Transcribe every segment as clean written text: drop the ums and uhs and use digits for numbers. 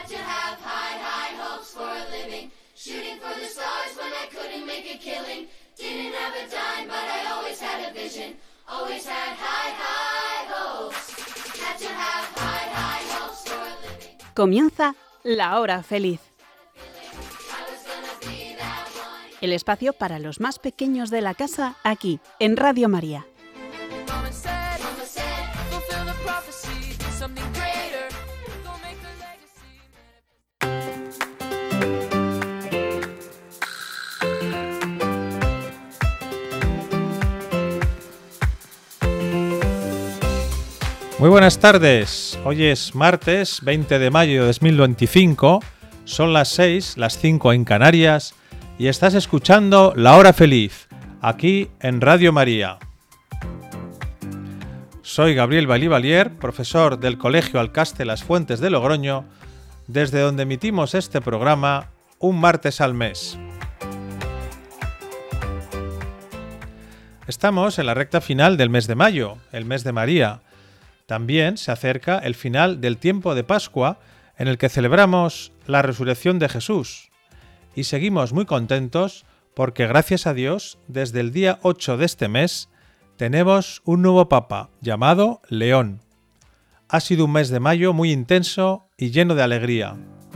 to have high, high hopes for a living. Shooting for the stars when I couldn't make a killing. Didn't have a dime, but I always had a vision. Always had high, high hopes. Had to have high, high hopes for a living. Comienza La Hora Feliz. El espacio para los más pequeños de la casa, aquí, en Radio María. Muy buenas tardes, hoy es martes 20 de mayo de 2025, son las 6, las 5 en Canarias y estás escuchando La Hora Feliz, aquí en Radio María. Soy Gabriel Balivalier, profesor del Colegio Alcaste Las Fuentes de Logroño, desde donde emitimos este programa un martes al mes. Estamos en la recta final del mes de mayo, el mes de María. También se acerca el final del tiempo de Pascua, en el que celebramos la resurrección de Jesús. Y seguimos muy contentos porque, gracias a Dios, desde el día 8 de este mes, tenemos un nuevo Papa, llamado León. Ha sido un mes de mayo muy intenso y lleno de alegría.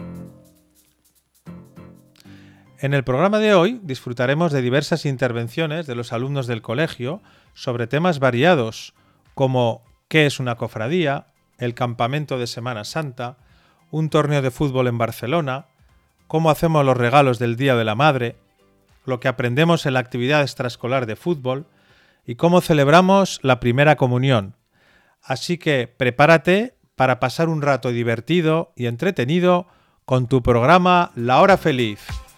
En el programa de hoy disfrutaremos de diversas intervenciones de los alumnos del colegio sobre temas variados, como qué es una cofradía, el campamento de Semana Santa, un torneo de fútbol en Barcelona, cómo hacemos los regalos del Día de la Madre, lo que aprendemos en la actividad extraescolar de fútbol y cómo celebramos la primera comunión. Así que prepárate para pasar un rato divertido y entretenido con tu programa La Hora Feliz.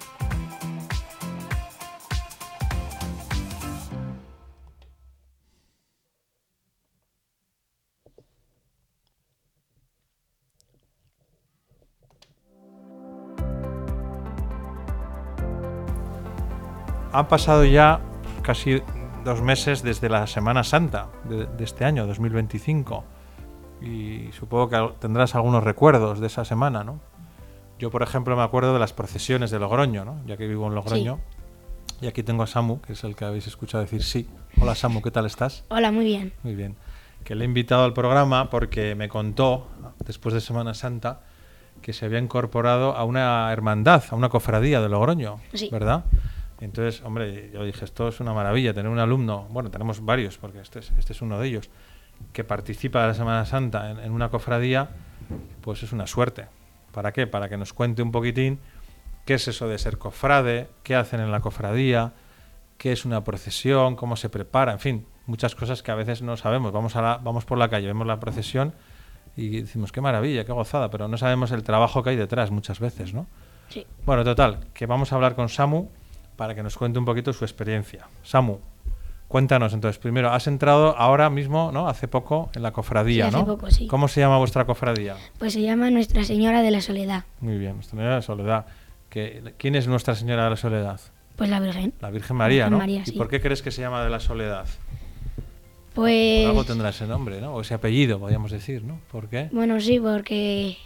Han pasado ya casi 2 meses desde la Semana Santa de este año, 2025, y supongo que tendrás algunos recuerdos de esa semana, ¿no? Yo, por ejemplo, me acuerdo de las procesiones de Logroño, ¿no? Ya que vivo en Logroño. Sí. Y aquí tengo a Samu, que es el que habéis escuchado decir sí. Hola, Samu, ¿qué tal estás? Hola, muy bien. Muy bien. Que le he invitado al programa porque me contó, después de Semana Santa, que se había incorporado a una hermandad, a una cofradía de Logroño, sí. ¿Verdad? Entonces, hombre, yo dije, esto es una maravilla, tener un alumno, bueno, tenemos varios, porque este es uno de ellos, que participa de la Semana Santa en una cofradía, pues es una suerte. ¿Para qué? Para que nos cuente un poquitín qué es eso de ser cofrade, qué hacen en la cofradía, qué es una procesión, cómo se prepara, en fin, muchas cosas que a veces no sabemos. Vamos por la calle, vemos la procesión y decimos, qué maravilla, qué gozada, pero no sabemos el trabajo que hay detrás muchas veces, ¿no? Sí. Bueno, total, que vamos a hablar con Samu para que nos cuente un poquito su experiencia. Samu, cuéntanos entonces, primero, has entrado ahora mismo, ¿no? Hace poco en la cofradía, sí, ¿no? Hace poco, sí. ¿Cómo se llama vuestra cofradía? Pues se llama Nuestra Señora de la Soledad. Muy bien, Nuestra Señora de la Soledad. ¿Quién es Nuestra Señora de la Soledad? Pues la Virgen. La Virgen María, Virgen ¿no? María, ¿Y sí. por qué crees que se llama de la Soledad? Pues... Por algo tendrá ese nombre, ¿no? O ese apellido, podríamos decir, ¿no? ¿Por qué? Bueno, sí, porque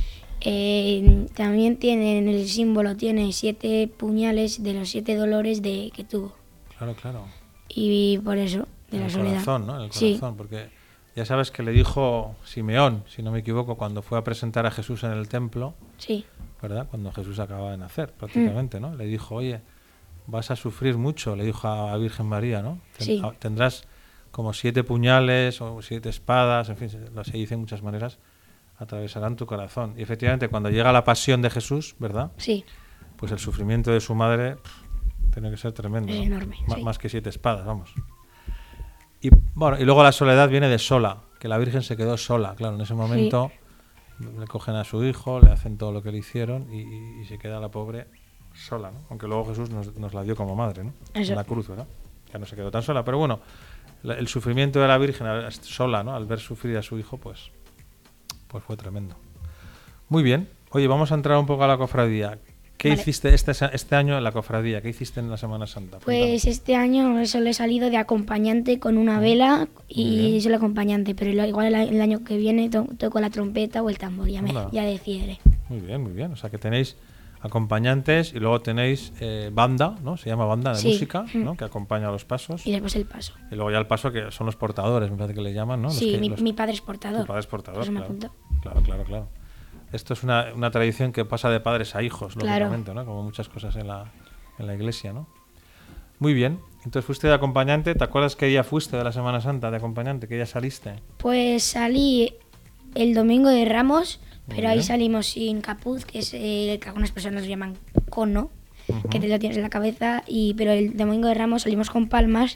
también tiene el símbolo, tiene 7 puñales de los 7 dolores que tuvo. Claro, claro. Y por eso, de la soledad. En el corazón, ¿no? En el sí. corazón, porque ya sabes que le dijo Simeón, si no me equivoco, cuando fue a presentar a Jesús en el templo, sí, ¿verdad? Cuando Jesús acababa de nacer, prácticamente, ¿no? Le dijo, oye, vas a sufrir mucho, le dijo a Virgen María, ¿no? Sí. Tendrás como 7 puñales o 7 espadas, en fin, se dice de muchas maneras, atravesarán tu corazón. Y efectivamente, cuando llega la pasión de Jesús, ¿verdad? Sí. Pues el sufrimiento de su madre tiene que ser tremendo. Es ¿no? enorme, sí. Más que 7 espadas, vamos. Y bueno, y luego la soledad viene de sola, que la Virgen se quedó sola, claro, en ese momento le cogen a su hijo, le hacen todo lo que le hicieron y se queda la pobre sola, ¿no? Aunque luego Jesús nos la dio como madre, ¿no? Eso. En la cruz, ¿verdad? Ya no se quedó tan sola, pero bueno, el sufrimiento de la Virgen sola, ¿no? Al ver sufrir a su hijo, pues fue tremendo. Muy bien. Oye, vamos a entrar un poco a la cofradía. ¿Qué hiciste este año en la cofradía? ¿Qué hiciste en la Semana Santa? Pues este año solo he salido de acompañante con una vela y solo acompañante, pero igual el año que viene toco la trompeta o el tambor, ya decidiré. Muy bien, muy bien. O sea que tenéis acompañantes y luego tenéis banda, ¿no? Se llama banda de música, ¿no? Que acompaña a los pasos. Y después el paso. Y luego ya el paso, que son los portadores, me parece que le llaman, ¿no? Sí, mi padre es portador. Tu padre es portador, Me claro. apuntó. Claro. Esto es una tradición que pasa de padres a hijos, lógicamente, ¿no? Como muchas cosas en la iglesia, ¿no? Muy bien. Entonces fuiste de acompañante. ¿Te acuerdas qué día fuiste de la Semana Santa de acompañante? ¿Qué día saliste? Pues salí el domingo de Ramos, Muy pero ahí bien. salimos sin capuz, que es que algunas personas lo llaman cono, que te lo tienes en la cabeza, pero el domingo de Ramos salimos con palmas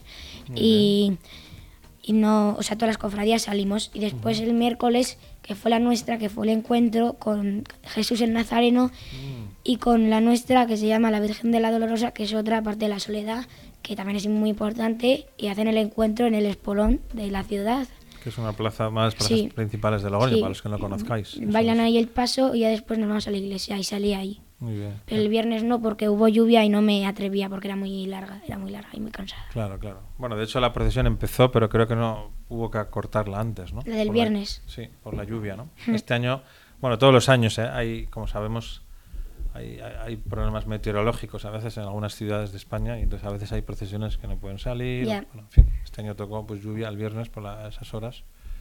y no, o sea, todas las cofradías salimos. Y después el miércoles, que fue la nuestra, que fue el encuentro con Jesús el Nazareno y con la nuestra, que se llama la Virgen de la Dolorosa, que es otra parte de la Soledad, que también es muy importante, y hacen el encuentro en el Espolón de la ciudad. Que es una plaza más de las plazas principales de Logroño, para los que no lo conozcáis. Bailan ahí el paso y ya después nos vamos a la iglesia y salí ahí. Muy bien. Pero el viernes no, porque hubo lluvia y no me atrevía porque era muy larga y muy cansada. Claro. Bueno, de hecho la procesión empezó, pero creo que no hubo que cortarla antes, ¿no? La del viernes. Sí, por la lluvia, ¿no? Este año, bueno, todos los años, hay, como sabemos, hay problemas meteorológicos a veces en algunas ciudades de España y entonces a veces hay procesiones que no pueden salir. Yeah. Bueno, en fin, este año tocó pues lluvia el viernes por esas horas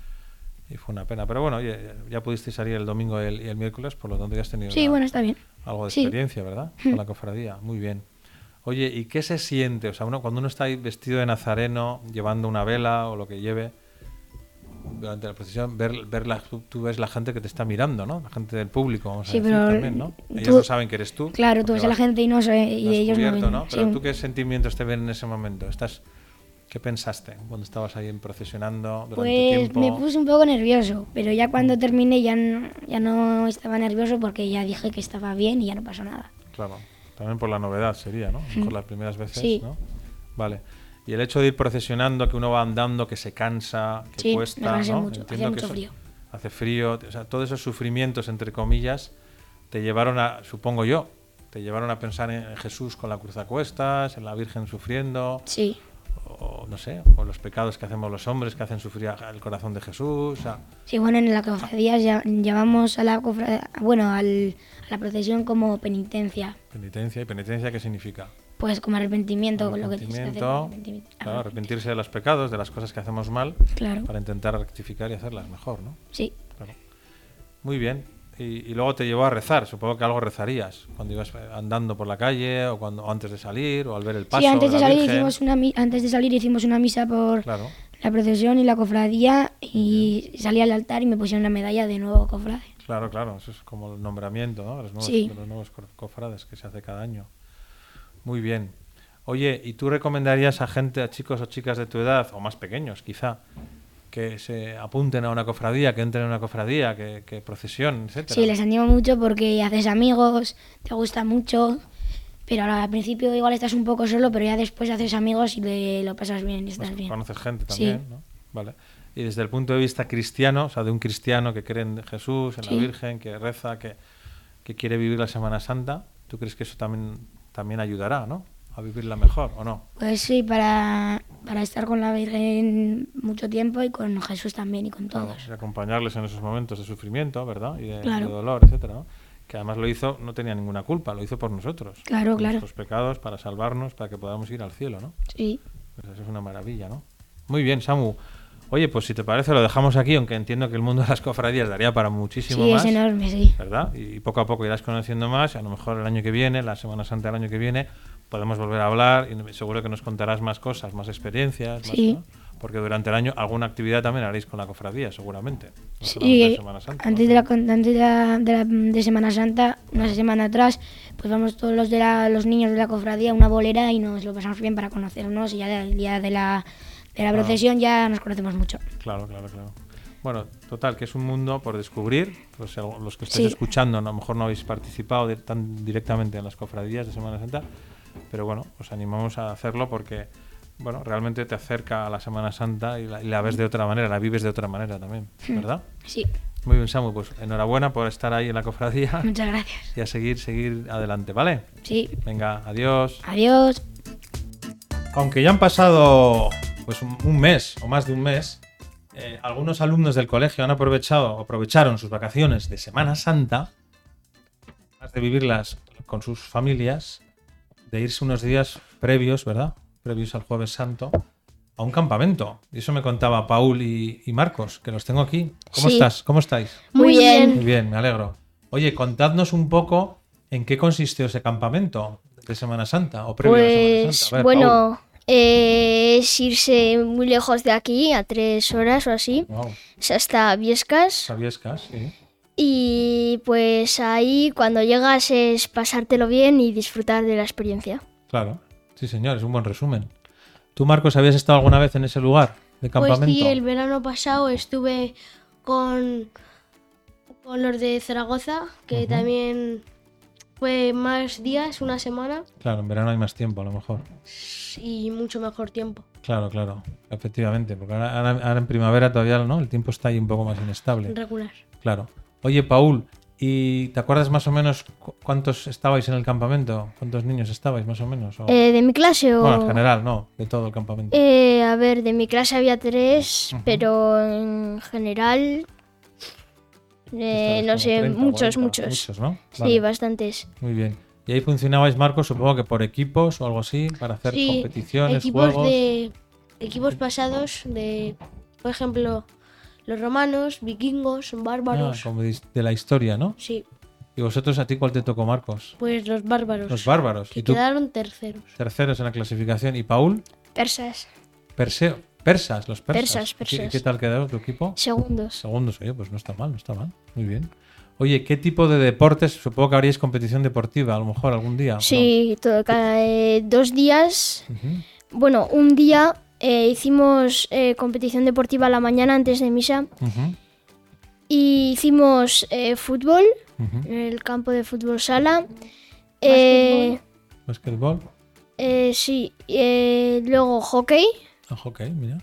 y fue una pena. Pero bueno, ya pudiste salir el domingo y el miércoles, por lo tanto ya has tenido bueno, está bien. algo de experiencia, ¿verdad? Con la cofradía. Muy bien. Oye, ¿y qué se siente? O sea, cuando uno está ahí vestido de nazareno, llevando una vela o lo que lleve durante la procesión, tú ves la gente que te está mirando, ¿no? La gente del público, vamos a decir también, ¿no? Ellos no saben que eres tú. Claro, tú ves a la gente y ellos no ven. ¿no? Pero tú, ¿qué sentimientos te ven en ese momento? ¿Qué pensaste cuando estabas ahí procesionando durante tiempo? Me puse un poco nervioso, pero ya cuando terminé ya no estaba nervioso porque ya dije que estaba bien y ya no pasó nada. Claro, también por la novedad sería, ¿no? Por las primeras veces, sí. ¿no? Vale. Y el hecho de ir procesionando, que uno va andando, que se cansa, que cuesta, me cansé ¿no? mucho, Entiendo hacía que mucho frío. Hace frío, o sea, todos esos sufrimientos, entre comillas, te llevaron supongo yo, te llevaron a pensar en Jesús con la cruz a cuestas, en la Virgen sufriendo. Sí. O no sé, o los pecados que hacemos los hombres que hacen sufrir al corazón de Jesús. Sí, bueno, en la cofradía llevamos a la procesión como penitencia. Penitencia, ¿y penitencia qué significa? Pues como arrepentimiento, lo que tienes que hacer. Claro, arrepentirse de los pecados, de las cosas que hacemos mal, claro, para intentar rectificar y hacerlas mejor, ¿no? Sí. Claro. Muy bien. Y luego te llevó a rezar, supongo que algo rezarías cuando ibas andando por la calle o antes de salir o al ver el paso. Sí, antes de de salir hicimos una misa por la procesión y la cofradía y salí al altar y me pusieron una medalla de nuevo cofrade. Claro, eso es como el nombramiento, ¿no? De los nuevos cofrades que se hace cada año. Muy bien. Oye, ¿y tú recomendarías a chicos o chicas de tu edad, o más pequeños quizá, que se apunten a una cofradía, que entren a una cofradía, que procesión, etcétera? Sí, les animo mucho porque haces amigos, te gusta mucho, pero al principio igual estás un poco solo, pero ya después haces amigos y lo pasas bien y estás bien. Conoces gente también, ¿no? Vale. Y desde el punto de vista cristiano, o sea, de un cristiano que cree en Jesús, en la Virgen, que reza, que quiere vivir la Semana Santa, ¿tú crees que eso también ayudará, ¿no? A vivirla mejor, ¿o no? Pues sí, para estar con la Virgen mucho tiempo y con Jesús también y con todos. Claro, y acompañarles en esos momentos de sufrimiento, ¿verdad? Y de dolor, etcétera, ¿no? Que además lo hizo, no tenía ninguna culpa, lo hizo por nosotros. Claro. Por nuestros pecados, para salvarnos, para que podamos ir al cielo, ¿no? Sí. Pues eso es una maravilla, ¿no? Muy bien, Samu. Oye, pues si te parece lo dejamos aquí, aunque entiendo que el mundo de las cofradías daría para muchísimo más. Sí, es enorme, sí. ¿Verdad? Y poco a poco irás conociendo más, y a lo mejor el año que viene, la Semana Santa del año que viene, podemos volver a hablar y seguro que nos contarás más cosas, más experiencias, sí. ¿no? Porque durante el año alguna actividad también haréis con la cofradía, seguramente. No sí, Santa, antes de Semana Santa, una semana atrás, pues vamos todos los niños de la cofradía a una bolera y nos lo pasamos bien para conocernos y ya el día de la procesión ya nos conocemos mucho. Claro. Bueno, total, que es un mundo por descubrir. Pues los que estáis escuchando, a lo mejor no habéis participado tan directamente en las cofradías de Semana Santa, pero bueno, os animamos a hacerlo porque, bueno, realmente te acerca a la Semana Santa y la ves de otra manera, la vives de otra manera también, ¿verdad? Sí. Muy bien, Samu, pues enhorabuena por estar ahí en la cofradía. Muchas gracias. Y a seguir adelante, ¿vale? Sí. Venga, adiós. Adiós. Aunque ya han pasado pues un mes o más de un mes, algunos alumnos del colegio aprovecharon sus vacaciones de Semana Santa de vivirlas con sus familias, de irse unos días previos, ¿verdad? Previos al Jueves Santo, a un campamento. Y eso me contaba Paul y Marcos, que los tengo aquí. ¿Cómo Sí. estás? ¿Cómo estáis? Muy bien. Muy bien, me alegro. Oye, contadnos un poco en qué consistió ese campamento de Semana Santa o previo a Semana Pues Santa. A ver, bueno, es irse muy lejos de aquí, a 3 horas o así, Paul. Wow. es hasta Viescas. Sabiescas, sí. Y pues ahí cuando llegas es pasártelo bien y disfrutar de la experiencia. Claro. Sí, señor, es un buen resumen. ¿Tú, Marcos, habías estado alguna vez en ese lugar de campamento? Pues sí, el verano pasado estuve con los de Zaragoza, que también fue más días, una semana, Claro, en verano hay más tiempo, a lo mejor. y mucho mejor tiempo. Claro, claro, efectivamente, porque ahora en primavera todavía no, el tiempo está ahí un poco más inestable. Regular. Claro. Oye, Paul, ¿y te acuerdas más o menos cuántos estabais en el campamento? ¿Cuántos niños estabais más o menos? O- ¿De mi clase o...? Bueno, en general, no, de todo el campamento. A ver, de mi clase había 3, pero en general, Estabais no como sé, 30, muchos, 40, muchos. Muchos, ¿no? Sí, Vale, bastantes. muy bien. Y ahí funcionabais, Marcos, supongo que por equipos o algo así, para hacer Sí, competiciones, juegos. equipos pasados de, por ejemplo, los romanos, vikingos, bárbaros. Como de la historia, ¿no? Sí, ¿Y vosotros a ti cuál te tocó, Marcos? pues los bárbaros. Los bárbaros. Que ¿Y tú? quedaron terceros. Terceros en la clasificación. ¿Y Paul? Persas, Persas, los persas. Persas. ¿Qué tal quedó tu equipo? segundos. Segundos, oye, pues no está mal, no está mal. Muy bien. Oye, ¿qué tipo de deportes? Supongo que habríais competición deportiva, a lo mejor algún día. ¿o no? Sí, cada 2 días. Ujú. Bueno, un día hicimos competición deportiva a la mañana antes de misa Ujú, y hicimos fútbol, ujú. en el campo de fútbol sala. Básquetbol. Sí, luego hockey. Ah, hockey, mira.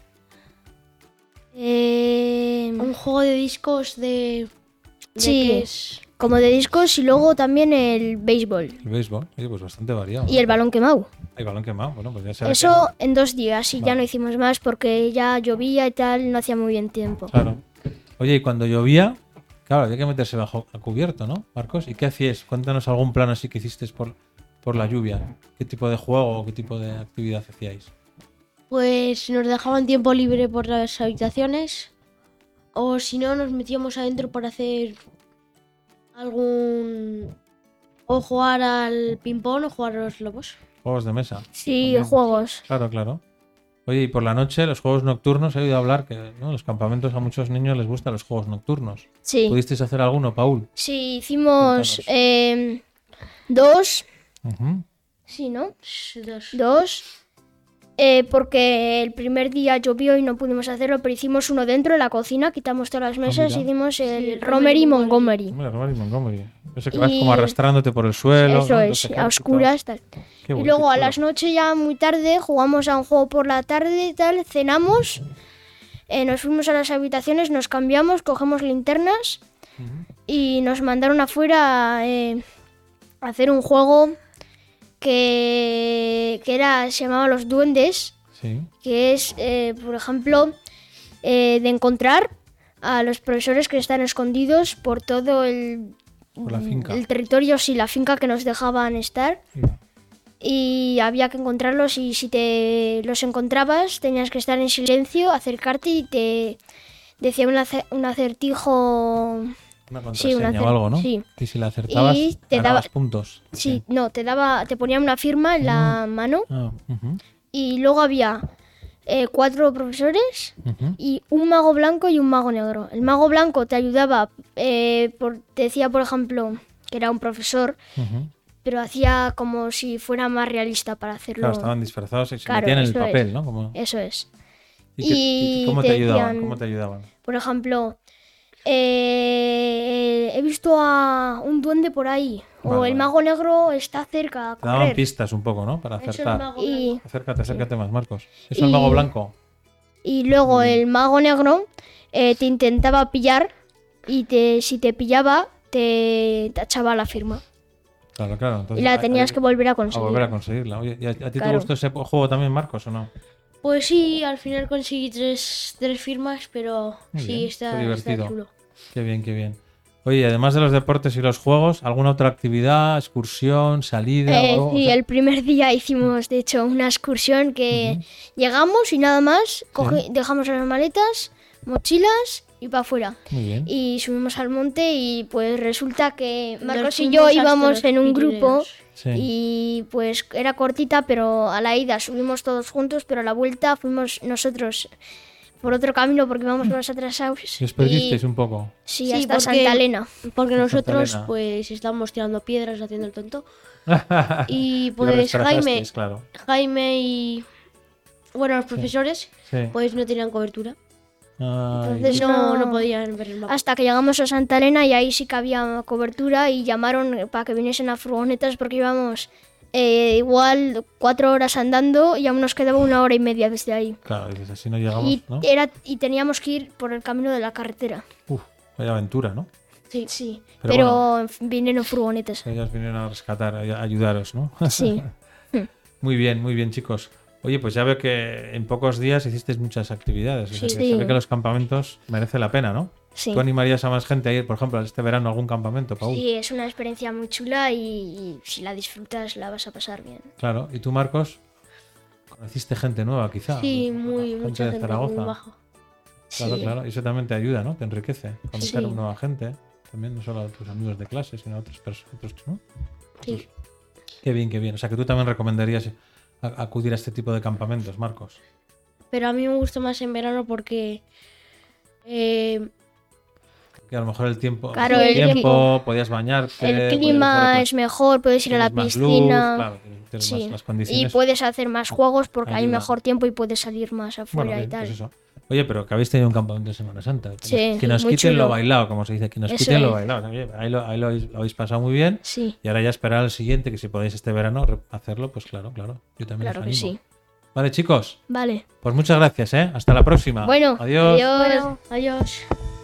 Un juego de discos de Sí. que es Como de discos y luego también el béisbol El béisbol. Oye, pues bastante variado. y el balón quemado. Hay balón quemado. Bueno, pues ya sabes. Eso en 2 días y ya Vale. no hicimos más porque ya llovía y tal, no hacía muy bien tiempo. Claro. Oye, y cuando llovía, claro, había que meterse bajo a cubierto, ¿no, Marcos? ¿Y qué hacíais? Cuéntanos algún plan así que hicisteis por la lluvia. ¿Qué tipo de juego o qué tipo de actividad hacíais? Pues nos dejaban tiempo libre por las habitaciones, o si no nos metíamos adentro para hacer algún... o jugar al ping-pong o jugar a los globos. Juegos de mesa. Sí, También. juegos. Claro, claro. Oye, y por la noche, los juegos nocturnos, he oído hablar que ¿no? Los campamentos a muchos niños les gustan los juegos nocturnos. Sí. ¿Pudisteis hacer alguno, Paul? Sí, hicimos Cuéntanos. 2. Ujú. Sí, ¿no? Dos. 2. Porque el primer día llovió y no pudimos hacerlo, pero hicimos uno dentro de la cocina, quitamos todas las mesas y mira. hicimos el el Romery Montgomery. Montgomery. Mira, Romery Montgomery. Eso que vas Y- como arrastrándote por el suelo. Eso ¿no? es, Los a ejércitos. oscuras, tal. Qué Y bueno, luego qué a chulo. las noches ya muy tarde jugamos a un juego por la tarde y tal, cenamos, nos fuimos a las habitaciones, nos cambiamos, cogemos linternas y nos mandaron afuera a hacer un juego que se llamaba Los Duendes, Sí. que es, por ejemplo, de encontrar a los profesores que están escondidos por todo Por la finca. el territorio, sí, la finca que nos dejaban estar. Mira. Y había que encontrarlos y si te los encontrabas tenías que estar en silencio, acercarte y te decía un acertijo. Una Sí, contraseña o algo, ¿no? sí. Y si la acertabas, Y te ganabas daba- puntos. Sí, no, te ponía una firma en la mano Ah, ujú, y luego había 4 profesores ujú. y un mago blanco y un mago negro. El mago blanco te ayudaba, te decía, por ejemplo, que era un profesor, Ujú. pero hacía como si fuera más realista para hacerlo. Claro, estaban disfrazados y se Claro, metían en el eso es. papel, ¿no? Como... Eso es. ¿Y y cómo te te ayudaban? decían- ¿Cómo te ayudaban? Por ejemplo, he visto a un duende por ahí. Vale, o el vale. mago negro está cerca a Te daban correr. pistas un poco, ¿no? Para Eso es acertar. mago Y, blanco. Acércate más, Marcos. ¿Eso es el Y- mago blanco? y luego el mago negro te intentaba pillar y si te pillaba te tachaba la firma. Claro, claro. Entonces, Y la tenías que volver a a conseguir. volver a conseguirla. Oye, ¿y a ti te Claro. gustó ese juego también, Marcos, o no? Pues sí, al final conseguí tres firmas, pero Muy sí, bien, está fue divertido. chulo. Qué bien, qué bien. Oye, además de los deportes y los juegos, ¿alguna otra actividad, excursión, salida? Sí, el primer día hicimos, de hecho, una excursión que llegamos y nada más, dejamos las maletas, mochilas y para afuera. Muy bien. Y subimos al monte y pues resulta que Marcos y fuimos yo hasta íbamos los en un grupo Sí. y pues era cortita, pero a la ida subimos todos juntos, pero a la vuelta fuimos nosotros por otro camino porque íbamos más atrasados. ¿Y os perdisteis un poco? Sí, Sí, hasta porque- Santa Elena. Porque nosotros Elena. pues estábamos tirando piedras haciendo el tonto. Y Y os pues retrasasteis, claro. Jaime y bueno, los profesores Sí. pues no tenían cobertura. Ay, Entonces No podían ver el mapa. Hasta que llegamos a Santa Elena y ahí sí que había cobertura y llamaron para que viniesen a furgonetas porque íbamos igual 4 horas andando y aún nos quedaba 1 hora y media desde ahí. claro, dices, así no llegamos, Y, ¿no? y teníamos que ir por el camino de la carretera. Uf, vaya aventura, ¿no? Sí, Pero pero vinieron furgonetas. Ellos vinieron a rescatar, a ayudaros, ¿no? Sí. Muy bien, chicos. Oye, pues ya veo que en pocos días hicisteis muchas actividades. O sea, que Sí. se ve que los campamentos merece la pena, ¿no? Sí. ¿Tú animarías a más gente a ir, por ejemplo, este verano a algún campamento, Paul? Sí, es una experiencia muy chula y si la disfrutas la vas a pasar bien. Claro. ¿Y tú, Marcos? ¿Conociste gente nueva, quizá? Sí, Gente mucha de gente Zaragoza. muy baja. Claro, Sí. claro. Y eso también te ayuda, ¿no? Te enriquece. Conocer Sí. nueva gente. También no solo a tus amigos de clase, sino a otras personas, ¿no? Sí. Qué bien. O sea, que tú también recomendarías acudir a este tipo de campamentos, Marcos. Pero a mí me gusta más en verano porque Que a lo mejor el tiempo, Claro, el el tiempo, podías bañarte. El podías clima hacer es mejor, puedes ir a la tienes más luz, piscina. claro, tienes Sí. las Y condiciones. puedes hacer más juegos porque hay ayuda. mejor tiempo y puedes salir más afuera Bueno, y bien, tal. pues eso. Oye, pero que habéis tenido un campamento de Semana Santa. Sí, Que nos muy quiten lo chulo. bailado, como se dice. Que nos Eso quiten lo es. bailado. Oye, ahí lo habéis pasado muy bien. Sí, Y ahora ya esperar al siguiente, que si podéis este verano hacerlo, pues claro. Yo también claro os que animo. sí. Vale, chicos. Vale. Pues muchas gracias, ¿eh? Hasta la próxima. Bueno, Adiós. adiós. adiós.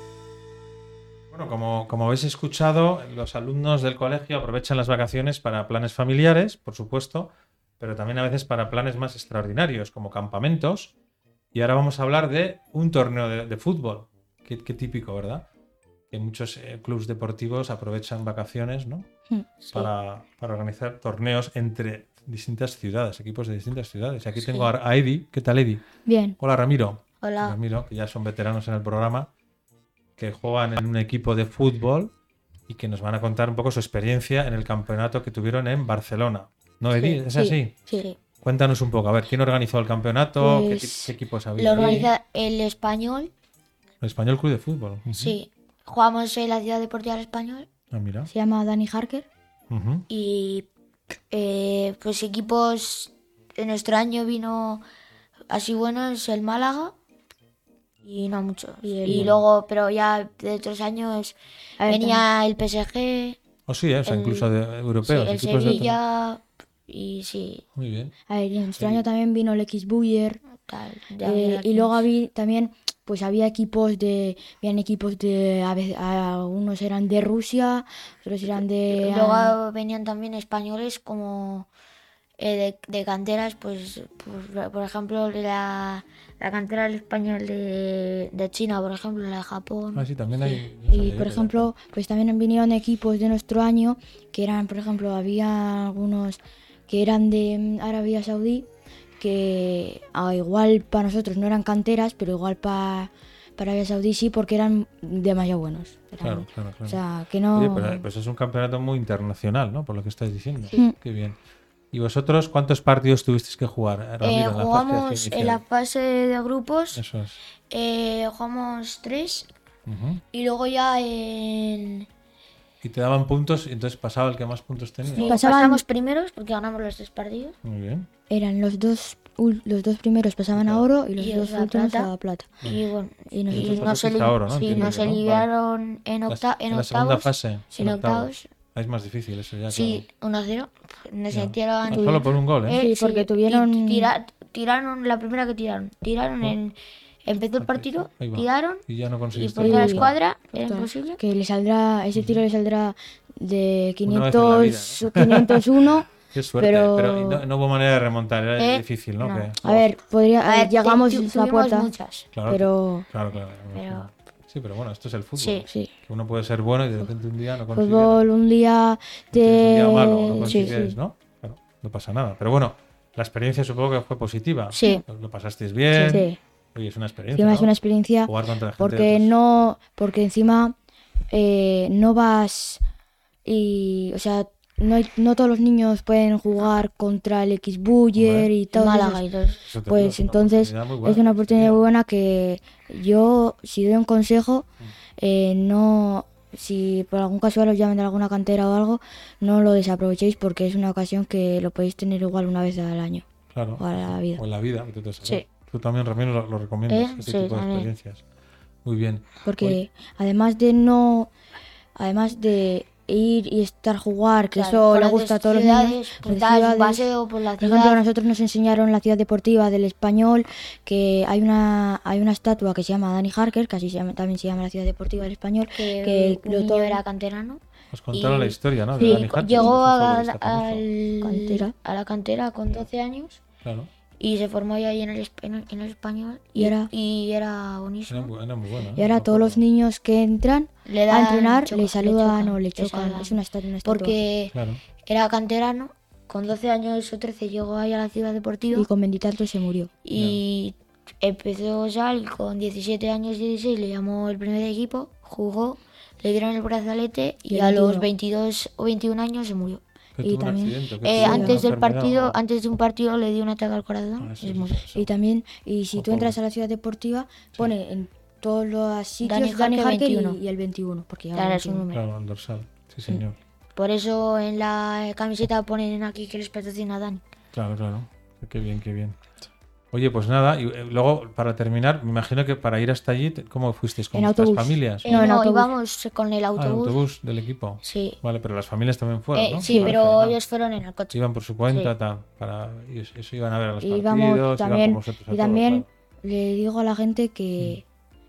Bueno, como habéis escuchado, los alumnos del colegio aprovechan las vacaciones para planes familiares, por supuesto, pero también a veces para planes más extraordinarios, como campamentos. Y ahora vamos a hablar de un torneo de fútbol. Qué típico, ¿verdad? Que muchos clubes deportivos aprovechan vacaciones, ¿no? Para organizar torneos entre distintas ciudades, equipos de distintas ciudades. Y aquí tengo a Edi. ¿Qué tal, Edi? Bien. Hola, Ramiro. Hola. Ramiro, que ya son veteranos en el programa, que juegan en un equipo de fútbol y que nos van a contar un poco su experiencia en el campeonato que tuvieron en Barcelona. ¿No, Edi? ¿Es así? Sí. Cuéntanos un poco, a ver, ¿quién organizó el campeonato? Pues, ¿Qué equipos había? Lo organiza el Español. El Español Club de Fútbol. Ujú. Sí. Jugamos en la Ciudad Deportiva del Español. Ah, mira. Se llama Dani Harker. Ujú. Y pues equipos de nuestro año vino así buenos el Málaga y no mucho. Y luego, pero ya de otros años venía el PSG, Oh, sí, o sea, el- incluso de sí, europeos. el equipos de otro- Sevilla y sí, Muy bien. A ver, y en nuestro año también vino el X-Buyer. tal. Y luego había también, pues había equipos habían equipos de, a veces, unos eran de Rusia, otros eran de... Luego venían también españoles como de canteras, pues por ejemplo la cantera del español de China, por ejemplo, la de Japón. Ah, sí, también hay. Y por ejemplo, pues también vinieron equipos de nuestro año que eran, por ejemplo, había algunos que eran de Arabia Saudí, que igual para nosotros no eran canteras, pero igual para Arabia Saudí sí, porque eran demasiado buenos. Claro. O sea, que no... Oye, pues es un campeonato muy internacional, ¿no? Por lo que estáis diciendo. Qué bien. ¿Y vosotros cuántos partidos tuvisteis que jugar, Ramiro, en la fase Jugamos inicial? en la fase de grupos, Eso es. jugamos 3 Ujú. y luego ya en... Y te daban puntos y entonces pasaba el que más puntos tenía. pasamos primeros porque ganamos los 3 partidos. Muy bien. Eran los dos primeros pasaban a oro y los Y dos a últimos plata. a plata. Y bueno, Y nosotros y nos, pasasteis a oro, ¿no? sí, Entiendo nos yo, ¿no? eliminaron en, En la segunda octavos. fase. En octavos. Es más difícil eso ya. Sí, 1-0. Nos claro. metieron... Solo por un gol, ¿eh? Sí, porque tuvieron- y tiraron la primera que tiraron. Empezó el partido, Ahí va. tiraron Y ya no y conseguiste. por toda la Sí. escuadra era Claro, imposible. que le saldrá, ese tiro le saldrá de Una vez en la vida, 501. Qué suerte. pero- Pero no hubo manera de remontar, era difícil, ¿no? no. Que- A ver, A ver, llegamos a la tuvimos puerta, muchas, Claro, pero claro. pero Sí, pero bueno, esto es el fútbol. Sí. Sí. Que uno puede ser bueno y de repente un día no consigues. Fútbol un día Tienes un día malo, no sí, consigues, ¿no? Claro, no pasa nada. Pero bueno, la experiencia supongo que fue positiva. Sí. Lo pasasteis bien. sí. Oye, es una experiencia, Encima ¿no? es una experiencia Jugar contra gente porque encima no vas y, o sea, no todos los niños pueden jugar contra el X-Buller Hombre. y todo Málaga y todo. Eso te digo, Pues entonces oportunidad muy buena, es una oportunidad tío. muy buena que yo, si doy un consejo, no, si por algún casual os llaman de alguna cantera o algo, no lo desaprovechéis porque es una ocasión que lo podéis tener igual una vez al año Claro. o a la vida. O en la vida. Que tú, Sí. Tú también, Ramiro, lo recomiendas, este Sí, tipo de también. experiencias. Muy bien. Porque además de ir y estar jugar, que eso le gusta a todos los niños. Pues las das un ciudades, paseo por la por ejemplo, a ciudad. nosotros nos enseñaron en la ciudad deportiva del Español que hay una estatua que se llama Dani Harker, que así también se llama la ciudad deportiva del Español, Que un lo niño todo- era canterano. Os contaron Y- la historia, ¿no? sí, De Dani Harker, Llegó que fue futbolista famoso. Cantera. a la cantera con 12 años Claro. y se formó ahí en el español Y era- era buenísimo. Era muy bueno. Y ahora todos los niños que entran Le a dan entrenar chocan, le saludan chocan, o le le chocan. saludan. Es una estatua. Porque Claro. era canterano, con 12 años o 13 llegó ahí a la ciudad deportiva Y con 20 y tantos se murió. y empezó ya y con 17 años, 16 le llamó el primer equipo, jugó, le dieron el brazalete y Y a los 21. 22 o 21 años se murió. Que Y tuvo un también, accidente, que tuvo Antes una del partido, enfermedad o- antes de un partido le dio un ataque al corazón Ah, y sí, se sí, murió. sí. Y también, y si Oh, tú entras pobre. a la ciudad deportiva, pone en todos los sitios Dani Dani Harker Harker 21. y el 21. Porque ya Claro, el es un 21. número. Claro, el dorsal. Sí, señor. Por eso en la camiseta ponen aquí que les patrocina a Dani. Claro, claro. Qué bien, qué bien. Oye, pues nada, y luego para terminar, me imagino que para ir hasta allí, ¿cómo fuisteis? ¿Con En vuestras autobús. familias? No, en autobús. íbamos con el Ah, el autobús. autobús del equipo. Sí. Vale, pero las familias también fueron, ¿no? Sí, Me pero parece, ¿no? ellos fueron en el coche. Iban por su cuenta, Sí. tal, y eso iban a ver a los Y partidos, vamos iban también, con vosotros a y todo, también claro. le digo a la gente que,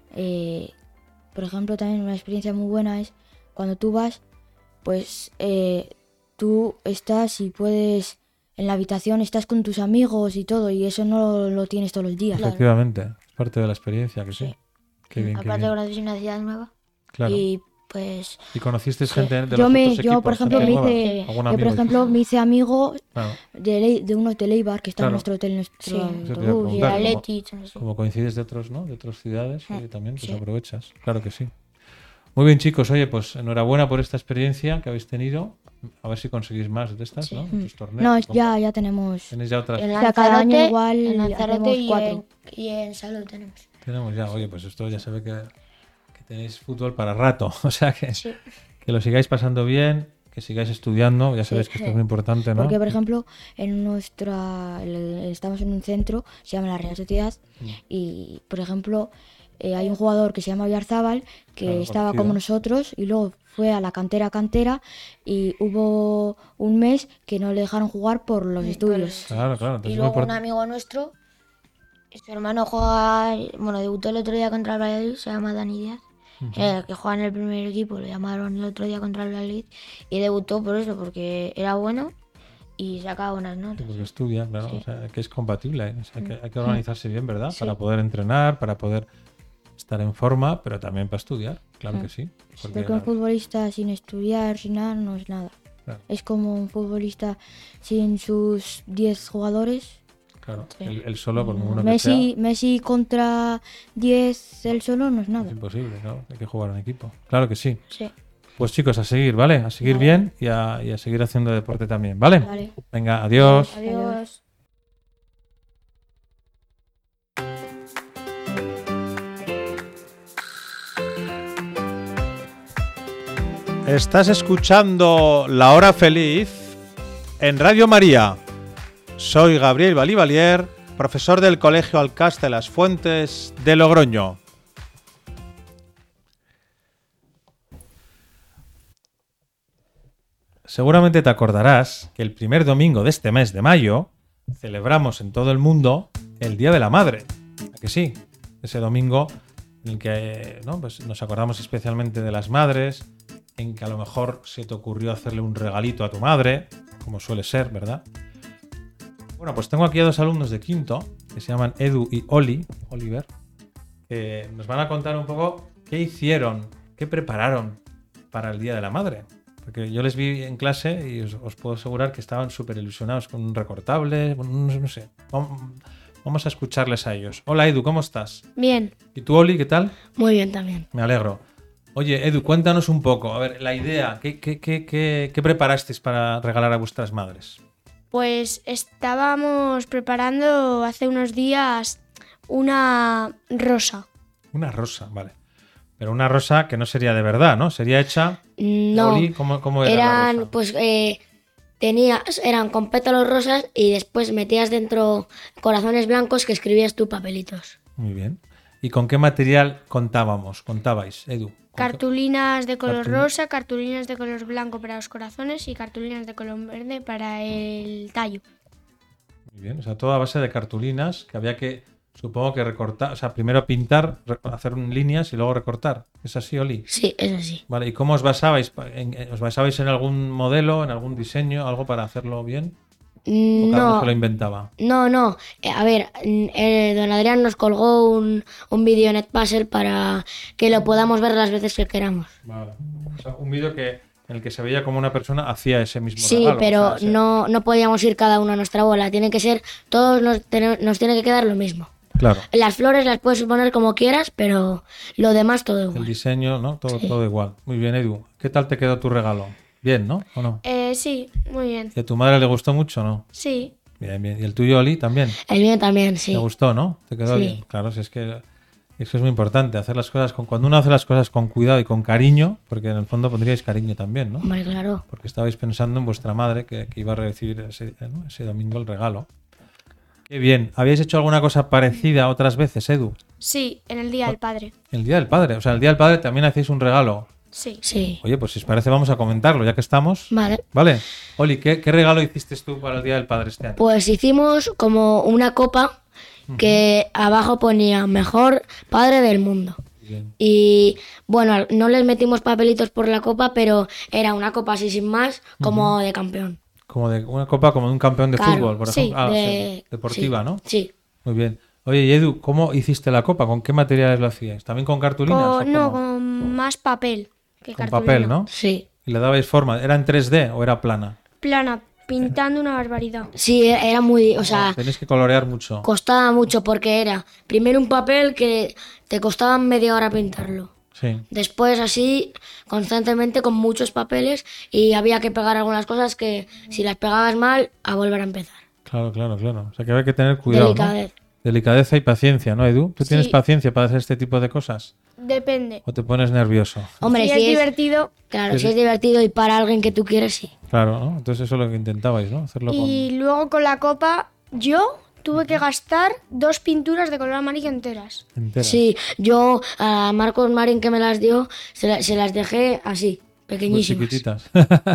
por ejemplo, también una experiencia muy buena es cuando tú vas, pues tú estás y puedes, en la habitación estás con tus amigos y todo, y eso no lo tienes todos los días. Efectivamente, es parte de la experiencia, que sí. Sí. Qué bien, qué Aparte bien. ahora es una ciudad nueva. Claro. Y pues ¿Y conocisteis gente de los Yo, otros equipos? por ejemplo, gente me nueva? hice, ¿Algún yo, por amigo? ejemplo, me hice amigo Claro. de unos de Leibar, que está Claro. en nuestro hotel, en nuestro Sí. Eso te iba a autobús. y el preguntar, Atleti. Como coincides de otros, ¿no? De otras ciudades, Ah, también pues sí. aprovechas. Claro que sí. Muy bien, chicos. Oye, pues enhorabuena por esta experiencia que habéis tenido. A ver si conseguís más de estas, Sí. ¿no? Muchos torneos. No, supongo. ya tenemos. Tenéis ya otras. En O sea, cada año Lanzarote, igual en Lanzarote hacemos 4. y en Salud tenemos. Tenemos ya. Oye, pues esto ya se ve que tenéis fútbol para rato. O sea que Sí. lo sigáis pasando bien, que sigáis estudiando. Ya sabéis que esto es muy importante, ¿no? Porque, por ejemplo, estamos en un centro, se llama la Real Sociedad, y, por ejemplo, hay un jugador que se llama Oyarzábal, que Claro, estaba conocido. como nosotros, y luego fue a la cantera, y hubo un mes que no le dejaron jugar por los estudios. Claro, claro. Y Entonces, luego muy un amigo nuestro, su hermano juega, bueno, debutó el otro día contra el Valladolid, se llama Dani Díaz, que juega en el primer equipo, lo llamaron el otro día contra el Valladolid y debutó por eso, porque era bueno y sacaba buenas Sí, notas. porque estudia, claro, Sí. o sea, que es compatible, o sea, que hay que organizarse bien, ¿verdad? Para poder entrenar, para poder estar en forma, pero también para estudiar, claro que sí. Porque un futbolista sin estudiar, sin nada, no es nada. Claro. Es como un futbolista sin sus 10 jugadores. claro, Sí. el solo, por muy bueno que sea, Messi contra 10, él solo no es nada. es imposible, ¿no? Hay que jugar en equipo. Claro que sí. Sí. Pues chicos, a seguir, ¿vale? A seguir bien y a seguir haciendo deporte también, ¿vale? Vale. Venga, adiós. Adiós. Estás escuchando La Hora Feliz en Radio María. Soy Gabriel Balivalier, profesor del Colegio Alcázar de las Fuentes de Logroño. Seguramente te acordarás que el primer domingo de este mes de mayo celebramos en todo el mundo el Día de la Madre. ¿A que sí? Ese domingo en el que ¿no? Pues nos acordamos especialmente de las madres, en que a lo mejor se te ocurrió hacerle un regalito a tu madre, como suele ser, ¿verdad? Bueno, pues tengo aquí a dos alumnos de quinto, que se llaman Edu y Oliver, que nos van a contar un poco ¿Qué hicieron? ¿Qué prepararon para el Día de la Madre? Porque yo les vi en clase y os puedo asegurar que estaban súper ilusionados con un recortable, no sé. Vamos a escucharles a ellos. Hola Edu, ¿cómo estás? Bien. ¿Y tú, Oli, qué tal? Muy bien también. Me alegro. Oye, Edu, cuéntanos un poco. A ver, la idea, ¿qué preparasteis para regalar a vuestras madres? Pues estábamos preparando hace unos días una rosa. Una rosa, vale. Pero una rosa que no sería de verdad, ¿no? Sería hecha... No. Oli, ¿cómo era la rosa? Eran con pétalos rosas y después metías dentro corazones blancos que escribías tú papelitos. Muy bien. ¿Y con qué material contabais, Edu? Cartulinas de color rosa, cartulinas de color blanco para los corazones y cartulinas de color verde para el tallo. Muy bien, o sea, toda a base de cartulinas que había que, supongo que recortar, o sea, primero pintar, hacer líneas y luego recortar. ¿Es así, Oli? Sí, es así. Vale, ¿y cómo os basabais? ¿Os basabais en algún modelo, en algún diseño, algo para hacerlo bien? ¿O cada uno se lo inventaba? No. A ver, don Adrián nos colgó un vídeo en Edpuzzle para que lo podamos ver las veces que queramos. Vale. O sea, un vídeo en el que se veía como una persona hacía ese mismo sí, regalo. Pero no podíamos ir cada uno a nuestra bola. Tiene que ser, todos nos tiene que quedar lo mismo. Claro. Las flores las puedes poner como quieras, pero lo demás todo igual. El diseño, ¿no? Todo, Sí. todo igual. Muy bien, Edu. ¿Qué tal te quedó tu regalo? Bien, ¿no? ¿O no? Sí, muy bien. ¿Y a tu madre le gustó mucho o no? Sí. Bien, bien. ¿Y el tuyo, Oli, también? El mío también, sí. ¿Te gustó, no? ¿Te quedó Sí. bien? Claro, si es que eso es muy importante, hacer las cosas cuando uno hace las cosas con cuidado y con cariño, porque en el fondo pondríais cariño también, ¿no? Hombre, claro. Porque estabais pensando en vuestra madre que iba a recibir ese domingo el regalo. Qué bien. ¿Habíais hecho alguna cosa parecida otras veces, Edu? Sí, en el Día del Padre. El Día del Padre. O sea, el Día del Padre también hacéis un regalo. Sí. Sí. Oye, pues si os parece vamos a comentarlo, ya que estamos. Vale. Vale. Oli, ¿qué regalo hiciste tú para el Día del Padre este año? Pues hicimos como una copa que abajo ponía mejor padre del mundo. Bien. Y bueno, no les metimos papelitos por la copa, pero era una copa así sin más, como de campeón. Como de una copa como de un campeón de Claro, fútbol, por sí, ejemplo. de- Deportiva, sí, ¿no? Sí. Muy bien. Oye, y Edu, ¿cómo hiciste la copa? ¿Con qué materiales lo hacíais? ¿También con cartulinas? o No, cómo? con más papel que Con cartulina. papel, ¿no? Sí. ¿Y le dabais forma? ¿Era en 3D o era plana? Plana, pintando una barbaridad. Sí, era muy, o sea, Tenéis que colorear mucho. costaba mucho porque era primero un papel que te costaba media hora pintarlo. Sí. Después así, constantemente con muchos papeles y había que pegar algunas cosas que si las pegabas mal, a volver a empezar. Claro, claro, claro. O sea que hay que tener cuidado, Delicadez. ¿no? Delicadeza y paciencia, ¿no, Edu? ¿Tú tienes Sí. paciencia para hacer este tipo de cosas? Depende. ¿O te pones nervioso? Hombre, Si si es divertido. claro, Sí, si sí. es divertido y para alguien que tú quieres, sí. Claro, ¿no? Entonces eso es lo que intentabais, ¿no? Hacerlo Y luego con la copa, yo tuve que gastar 2 pinturas de color amarillo enteras. con enteras. Sí, yo a Marcos Marín que me las dio, se las dejé así, Muy pequeñísimas. chiquititas.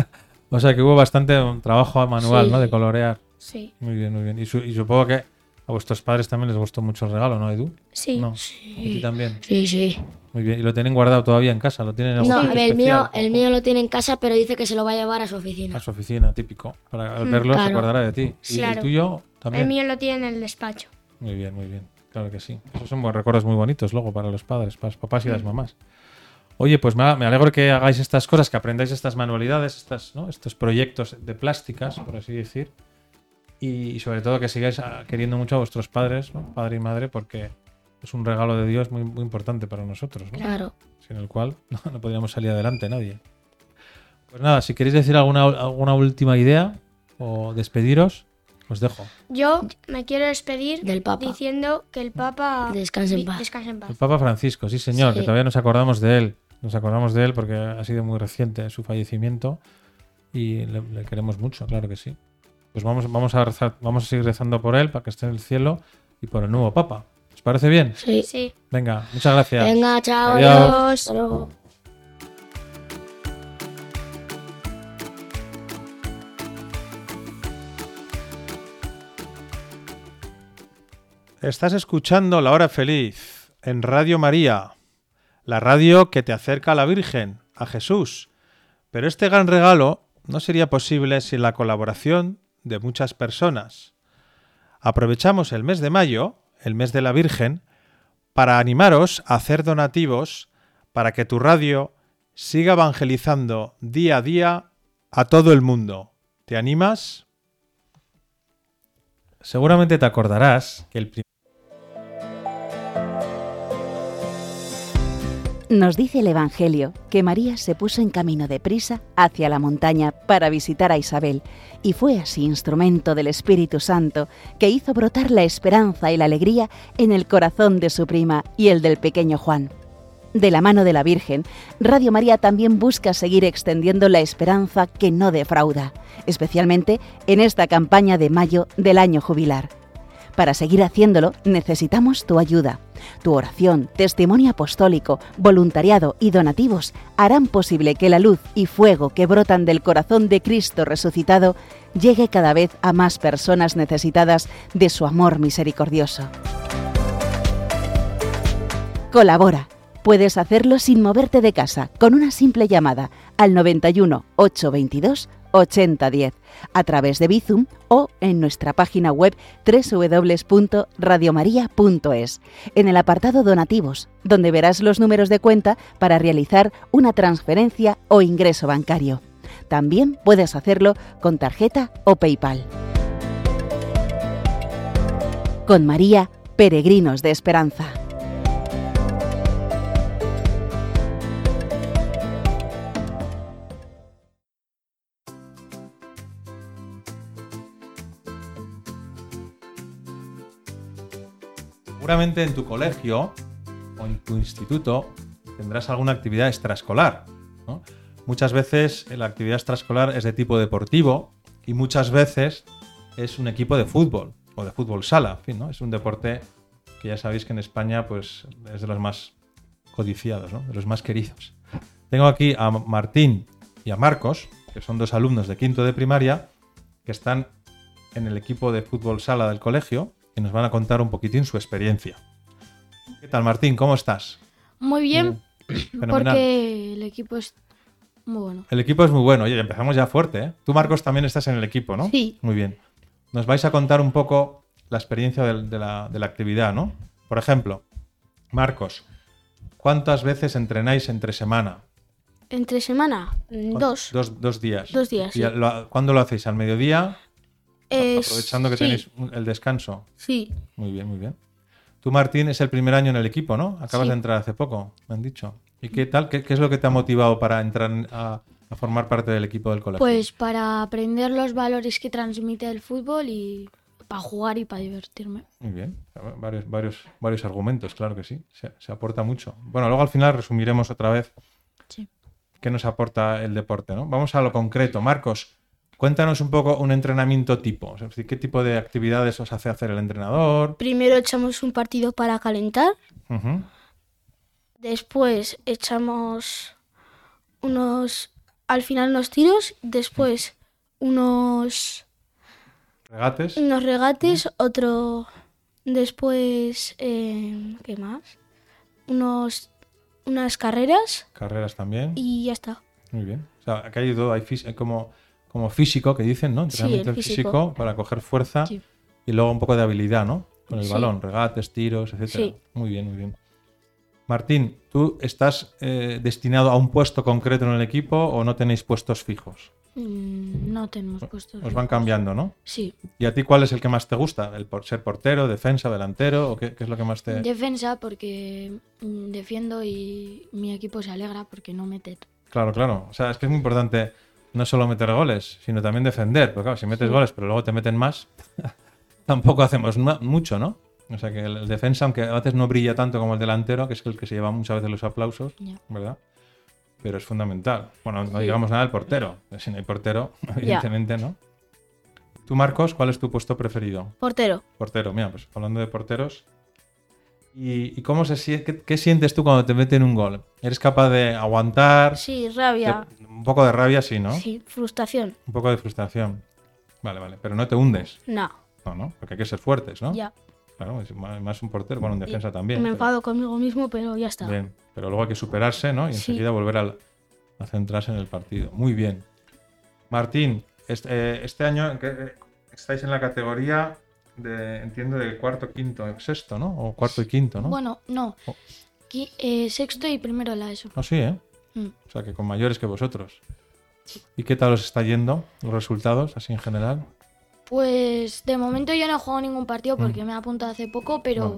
O sea que hubo bastante trabajo manual, Sí. ¿no? De colorear. Sí. Muy bien, muy bien. Y supongo que a vuestros padres también les gustó mucho el regalo, ¿no, Edu? Sí. No. ¿A ti también? Sí, sí. Muy bien. ¿Y lo tienen guardado todavía en casa? ¿Lo tienen en algún No, sitio el mío, especial? el mío lo tiene en casa, pero dice que se lo va a llevar a su A oficina. su oficina, típico. Para al verlo se claro. acordará de ti. ¿Y el Claro. tuyo también? El mío lo tiene en el despacho. Muy bien, muy bien. Claro que sí. Esos son recuerdos muy bonitos luego para los padres, para los papás y las mamás. Oye, pues me alegro que hagáis estas cosas, que aprendáis estas manualidades, ¿no? Estos proyectos de plásticas, por así decir. Y sobre todo que sigáis queriendo mucho a vuestros padres, ¿no? Padre y madre, porque es un regalo de Dios muy, muy importante para nosotros, ¿no? Claro. Sin el cual no podríamos salir adelante nadie. Pues nada, si queréis decir alguna última idea o despediros, os dejo. Yo me quiero despedir Del Papa. diciendo que el Papa Descanse en paz. descanse en paz. El Papa Francisco, sí señor, Sí. que todavía nos acordamos de él. Nos acordamos de él porque ha sido muy reciente su fallecimiento y le queremos mucho, claro que sí. Pues vamos a rezar, vamos a seguir rezando por él para que esté en el cielo y por el nuevo Papa. ¿Os parece bien? Sí. Sí. Venga, muchas gracias. Venga, chao. Adiós. Adiós. Hasta luego. Estás escuchando La Hora Feliz en Radio María, la radio que te acerca a la Virgen, a Jesús. Pero este gran regalo no sería posible sin la colaboración de muchas personas. Aprovechamos el mes de mayo, el mes de la Virgen, para animaros a hacer donativos para que tu radio siga evangelizando día a día a todo el mundo. ¿Te animas? Seguramente te acordarás que el primer... Nos dice el Evangelio que María se puso en camino deprisa hacia la montaña para visitar a Isabel y fue así instrumento del Espíritu Santo que hizo brotar la esperanza y la alegría en el corazón de su prima y el del pequeño Juan. De la mano de la Virgen, Radio María también busca seguir extendiendo la esperanza que no defrauda, especialmente en esta campaña de mayo del año jubilar. Para seguir haciéndolo, necesitamos tu ayuda. Tu oración, testimonio apostólico, voluntariado y donativos harán posible que la luz y fuego que brotan del corazón de Cristo resucitado llegue cada vez a más personas necesitadas de su amor misericordioso. Colabora. Puedes hacerlo sin moverte de casa, con una simple llamada al 91 822 8010, a través de Bizum o en nuestra página web www.radiomaria.es, en el apartado Donativos, donde verás los números de cuenta para realizar una transferencia o ingreso bancario. También puedes hacerlo con tarjeta o PayPal. Con María, peregrinos de esperanza. Seguramente en tu colegio o en tu instituto tendrás alguna actividad extraescolar, ¿no? Muchas veces la actividad extraescolar es de tipo deportivo y muchas veces es un equipo de fútbol o de fútbol sala. En fin, ¿no? Es un deporte que ya sabéis que en España pues, es de los más codiciados, ¿no? De los más queridos. Tengo aquí a Martín y a Marcos, que son dos alumnos de quinto de primaria, que están en el equipo de fútbol sala del colegio y nos van a contar un poquitín su experiencia. ¿Qué tal, Martín? ¿Cómo estás? Muy bien, Fenomenal. porque el equipo es muy bueno. El equipo es muy bueno. Oye, empezamos ya fuerte, ¿eh? Tú, Marcos, también estás en el equipo, ¿no? Sí. Muy bien. Nos vais a contar un poco la experiencia de la actividad, ¿no? Por ejemplo, Marcos, ¿cuántas veces entrenáis entre semana? Entre semana, dos. Dos días. 2 días, sí. ¿Cuándo lo hacéis? ¿Al mediodía? Aprovechando que sí. tenéis el descanso. Sí. Muy bien, muy bien. Tú, Martín, es el primer año en el equipo, ¿no? Acabas Sí. de entrar hace poco, me han dicho. ¿Y qué tal? ¿Qué es lo que te ha motivado para entrar a formar parte del equipo del colegio? Pues para aprender los valores que transmite el fútbol y para jugar y para divertirme. Muy bien. Varios argumentos, claro que sí. Se aporta mucho. Bueno, luego al final resumiremos otra vez Sí. qué nos aporta el deporte, ¿no? Vamos a lo concreto. Marcos, cuéntanos un poco un entrenamiento tipo. Es decir, ¿qué tipo de actividades os hace hacer el entrenador? Primero echamos un partido para calentar. Ujú. Después echamos al final unos tiros. Después unos ¿Regates? regates. Después, ¿qué más? Unas carreras Carreras también. y ya está. Muy bien. O sea, aquí hay todo, hay como físico que dicen, ¿no? Entrenamiento el físico. para coger fuerza Sí. y luego un poco de habilidad, ¿no? Con el Sí. balón, regates, tiros, etcétera. Sí. Muy bien, muy bien. Martín, ¿tú estás destinado a un puesto concreto en el equipo o no tenéis puestos fijos? No tenemos puestos. Os van cambiando, ¿no? Sí. ¿Y a ti cuál es el que más te gusta? ¿Ser portero, defensa, delantero? ¿O qué es lo que más te...? Defensa porque defiendo y mi equipo se alegra porque no mete. Claro, claro. O sea, es que es muy importante no solo meter goles, sino también defender. Porque claro, si metes goles pero luego te meten más, tampoco hacemos mucho, ¿no? O sea que el defensa, aunque a veces no brilla tanto como el delantero, que es el que se lleva muchas veces los aplausos, Ya. ¿verdad? Pero es fundamental. Bueno, no digamos nada del portero. Si no hay portero, evidentemente, ¿no? Tú, Marcos, ¿cuál es tu puesto preferido? Portero. Portero, mira, pues hablando de porteros. ¿Y cómo qué sientes tú cuando te meten un gol? ¿Eres capaz de aguantar? Sí, rabia. Un poco de rabia, sí, ¿no? Sí, frustración. Un poco de frustración. Vale, pero no te hundes. No. No, porque hay que ser fuertes, ¿no? Ya. Claro, es más un portero, bueno, un defensa también. Me pero- enfado conmigo mismo, pero ya está. Bien, pero luego hay que superarse, ¿no? Y Sí. enseguida volver a centrarse en el partido. Muy bien. Martín, este año estáis en la categoría entiendo, de cuarto, quinto, sexto, ¿no? O cuarto y quinto, ¿no? Bueno, no. Oh. Sexto y primero de la ESO. Ah, sí, ¿eh? O sea, que con mayores que vosotros. ¿Y qué tal os está yendo los resultados, así en general? Pues de momento yo no he jugado ningún partido porque me he apuntado hace poco, pero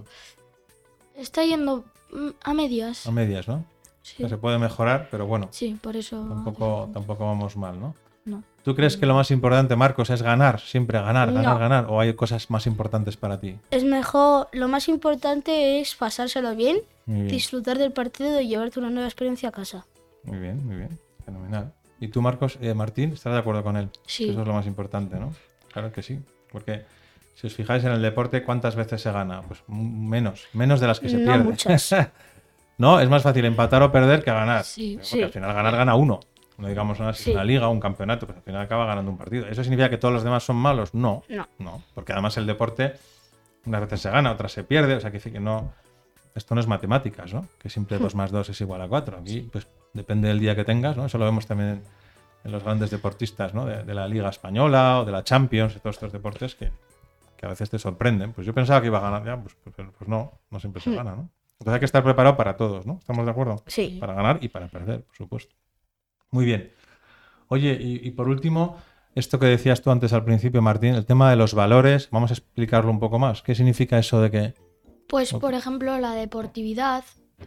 está yendo a medias. A medias, ¿no? Sí. O sea, se puede mejorar, pero bueno, Sí, por eso. tampoco vamos mal, ¿no? No. ¿Tú crees que lo más importante, Marcos, es ganar? Siempre ganar, ganar, No. ganar. ¿O hay cosas más importantes para ti? Es mejor, lo más importante es pasárselo bien, Muy bien, disfrutar del partido y llevarte una nueva experiencia a casa. muy bien. Fenomenal. ¿Y tú, Marcos, Martín, estás de acuerdo con él? Sí. Eso es lo más importante, ¿no? Claro que sí. Porque si os fijáis en el deporte, ¿cuántas veces se gana? Pues menos de las que se No pierde. muchas. No, es más fácil empatar o perder que ganar. Sí, Porque sí. al final ganar gana uno. No digamos una, si es una liga o un campeonato, pues al final acaba ganando un partido. ¿Eso significa que todos los demás son malos? No. No. Porque además el deporte unas veces se gana, otras se pierde. O sea, que no. Esto no es matemáticas, ¿no? Que siempre 2 más 2 es igual a 4. Aquí, pues depende del día que tengas, ¿no? Eso lo vemos también en los grandes deportistas, ¿no? De la Liga Española o de la Champions, de todos estos deportes que a veces te sorprenden. Pues yo pensaba que iba a ganar ya, pues no siempre se gana, ¿no? Entonces hay que estar preparado para todos, ¿no? ¿Estamos de acuerdo? Sí. Para ganar y para perder, por supuesto. Muy bien. Oye, y por último, esto que decías tú antes al principio, Martín, el tema de los valores, vamos a explicarlo un poco más. ¿Qué significa eso de que...? Pues, por ejemplo, la deportividad,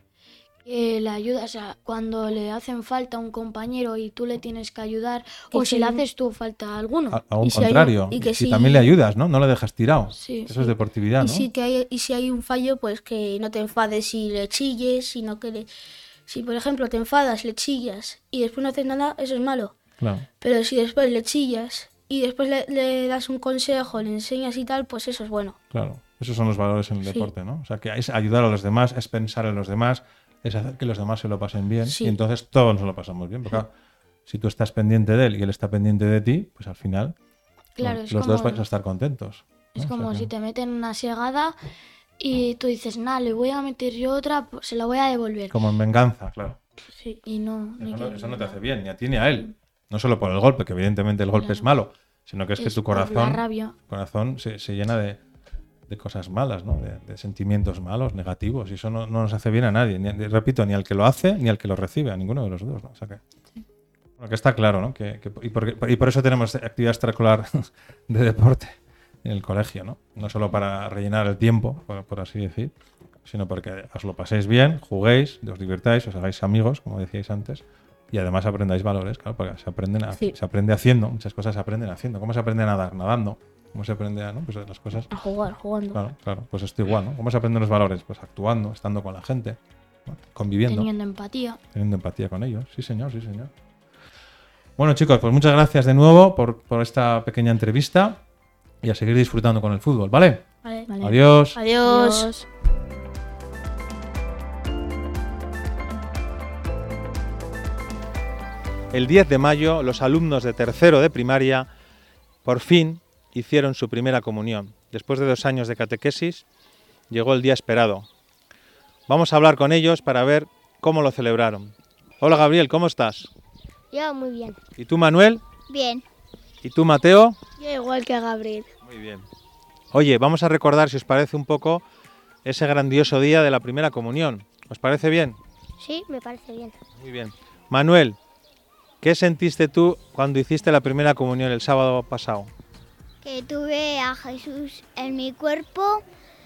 que le ayudas cuando le hacen falta a un compañero y tú le tienes que ayudar, o si le haces tú falta a alguno. A un Y si hay un- contrario, y que si si- tambiad le ayudas, ¿no? No lo dejas tirado. Sí, Eso es deportividad, ¿no? Y si hay un fallo, pues que no te enfades y le chilles, sino que si por ejemplo te enfadas, le chillas y después no haces nada, eso es malo. Claro. Pero si después le chillas y después le das un consejo, le enseñas y tal, pues eso es bueno. Claro, esos son los valores en el Sí. deporte, ¿no? O sea, que es ayudar a los demás, es pensar en los demás, es hacer que los demás se lo pasen bien Sí. y entonces todos nos lo pasamos bien. Porque claro, si tú estás pendiente de él y él está pendiente de ti, pues al final Claro, es los como, dos vais a estar contentos. ¿no? es O sea como que- si te meten una segada y tú dices, nada, le voy a meter yo otra, pues se la voy a devolver. Como en venganza, claro. Sí. Y no hay que- Eso no te hace bien, ni a ti ni a él. No solo por el golpe, que evidentemente el golpe Claro. es malo, sino que es que tu por la corazón rabia. se llena de cosas malas, ¿no? De sentimientos malos, negativos, y eso no nos hace bien a nadie. Repito, ni al que lo hace, ni al que lo recibe, a ninguno de los dos, ¿no? O sea que, bueno, que está claro, ¿no? Y por eso tenemos actividad extraescolar de deporte en el colegio, ¿no? No solo para rellenar el tiempo, por así decir, sino porque os lo paséis bien, juguéis, os divirtáis, os hagáis amigos, como decíais antes, y además aprendáis valores, claro, porque se aprende haciendo, muchas cosas se aprenden haciendo. ¿Cómo se aprende a nadar? Nadando. ¿Cómo se aprende a, no? Pues las cosas? A jugar, jugando. Claro, pues esto igual, ¿no? ¿Cómo se aprenden los valores? Pues actuando, estando con la gente, ¿no? Conviviendo, Teniendo empatía. teniendo empatía con ellos. Sí, señor, sí, señor. Bueno, chicos, pues muchas gracias de nuevo por esta pequeña entrevista y a seguir disfrutando con el fútbol, ¿vale? Vale. Vale. Adiós. Adiós. El 10 de mayo, los alumnos de tercero de primaria por fin hicieron su primera comunión. Después de 2 años de catequesis, llegó el día esperado. Vamos a hablar con ellos para ver cómo lo celebraron. Hola Gabriel, ¿cómo estás? Yo muy bien. ¿Y tú Manuel? Bien. ¿Y tú Mateo? Yo igual que a Gabriel. Muy bien. Oye, vamos a recordar, si os parece un poco, ese grandioso día de la primera comunión. ¿Os parece bien? Sí, me parece bien. Muy bien. Manuel, ¿qué sentiste tú cuando hiciste la primera comunión el sábado pasado? Que tuve a Jesús en mi cuerpo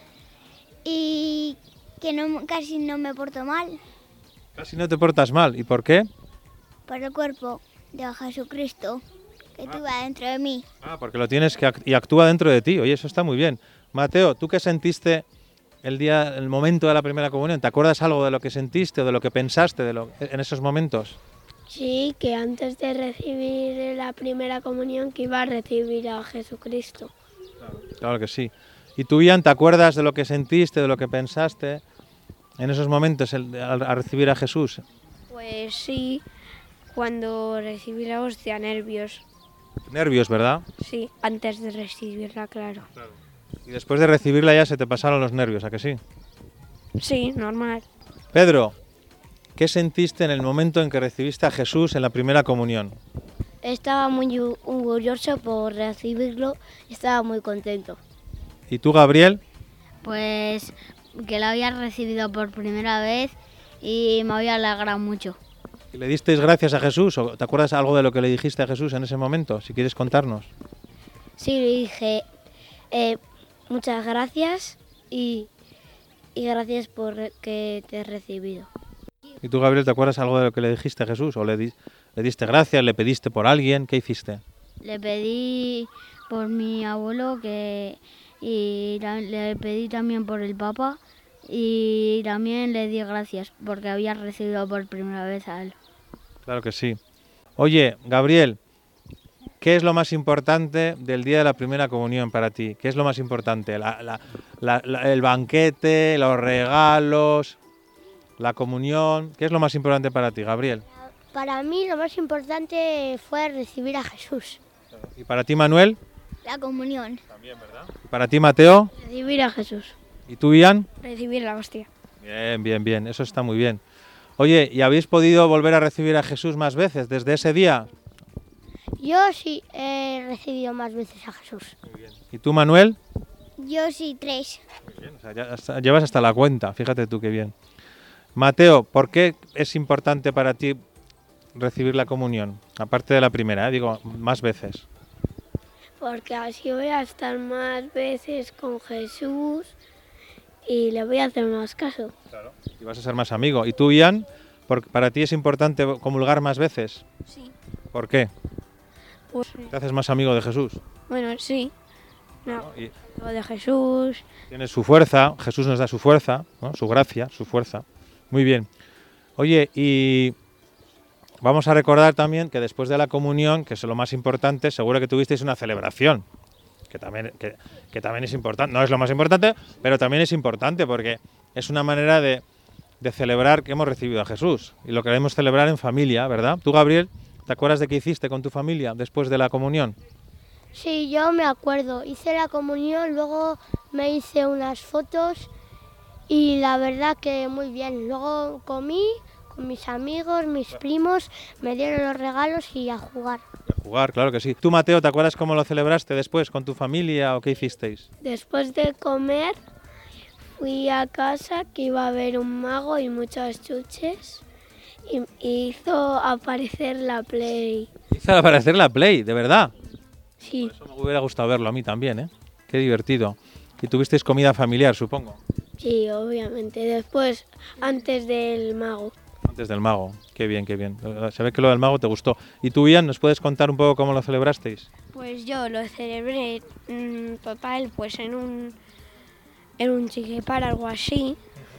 y que casi no me porto mal Casi no te portas mal. ¿Y por qué? por el cuerpo de Jesucristo que tuve dentro de mí. Ah, porque lo tienes y actúa dentro de ti. Oye, eso está muy bien. Mateo, ¿tú qué sentiste el momento de la primera comunión? ¿Te acuerdas algo de lo que sentiste o de lo que pensaste en esos momentos? Sí, que antes de recibir la primera comunión que iba a recibir a Jesucristo. Claro que sí. ¿Y tú, Ian, te acuerdas de lo que sentiste, de lo que pensaste en esos momentos al recibir a Jesús? Pues sí, cuando recibí la hostia, nervios. Nervios, ¿verdad? Sí, antes de recibirla, claro. Y después de recibirla ya se te pasaron los nervios, ¿a que sí? Sí, normal. Pedro, ¿qué sentiste en el momento en que recibiste a Jesús en la primera comunión? Estaba muy orgulloso por recibirlo y estaba muy contento. ¿Y tú, Gabriel? Pues que lo había recibido por primera vez y me había alegrado mucho. ¿Y le disteis gracias a Jesús? ¿O te acuerdas algo de lo que le dijiste a Jesús en ese momento? Si quieres contarnos. Sí, le dije muchas gracias y gracias por que te he recibido. ¿Y tú, Gabriel, te acuerdas algo de lo que le dijiste a Jesús? ¿O le diste gracias, le pediste por alguien? ¿Qué hiciste? Le pedí por mi abuelo y le pedí también por el Papa y también le di gracias porque había recibido por primera vez a él. Claro que sí. Oye, Gabriel, ¿qué es lo más importante del día de la primera comunión para ti? ¿Qué es lo más importante? ¿El banquete, los regalos, la comunión? ¿Qué es lo más importante para ti, Gabriel? Para mí lo más importante fue recibir a Jesús. ¿Y para ti, Manuel? La comunión. También, ¿verdad? ¿Y para ti, Mateo? Recibir a Jesús. ¿Y tú, Ian? Recibir la hostia. Bien, bien, bien. Eso está muy bien. Oye, ¿y habéis podido volver a recibir a Jesús más veces desde ese día? Yo sí he recibido más veces a Jesús. Muy bien. ¿Y tú, Manuel? Yo sí 3. Muy bien. O sea, ya llevas hasta la cuenta. Fíjate tú qué bien. Mateo, ¿por qué es importante para ti recibir la comunión? Aparte de la primera, digo, más veces. Porque así voy a estar más veces con Jesús y le voy a hacer más caso. Claro. Y vas a ser más amigo. ¿Y tú, Ian, para ti es importante comulgar más veces? Sí. ¿Por qué? Pues, ¿Te haces más amigo de Jesús? bueno, sí. No, Y lo de Jesús. tienes su fuerza, Jesús nos da su fuerza, ¿no? Su gracia, su fuerza. Muy bien. Oye, y vamos a recordar también que después de la comunión, que es lo más importante, seguro que tuvisteis una celebración, que también es importante. No es lo más importante, pero también es importante porque es una manera de celebrar que hemos recibido a Jesús y lo queremos celebrar en familia, ¿verdad? Tú, Gabriel, ¿te acuerdas de qué hiciste con tu familia después de la comunión? Sí, yo me acuerdo. Hice la comunión, luego me hice unas fotos y la verdad que muy bien. Luego comí con mis amigos, mis primos, me dieron los regalos y a jugar. A jugar, claro que sí. Tú, Mateo, ¿te acuerdas cómo lo celebraste después con tu familia o qué hicisteis? Después de comer fui a casa que iba a haber un mago y muchos chuches y hizo aparecer la Play. Hizo aparecer la Play, ¿de verdad? Sí. Eso me hubiera gustado verlo a mí también, ¿eh? Qué divertido. Y tuvisteis comida familiar, supongo. Sí, obviamente. Después, antes del mago. Antes del mago. Qué bien, qué bien. Se ve que lo del mago te gustó. ¿Y tú, Ian, nos puedes contar un poco cómo lo celebrasteis? Pues yo lo celebré total pues en un chiquipar, algo así.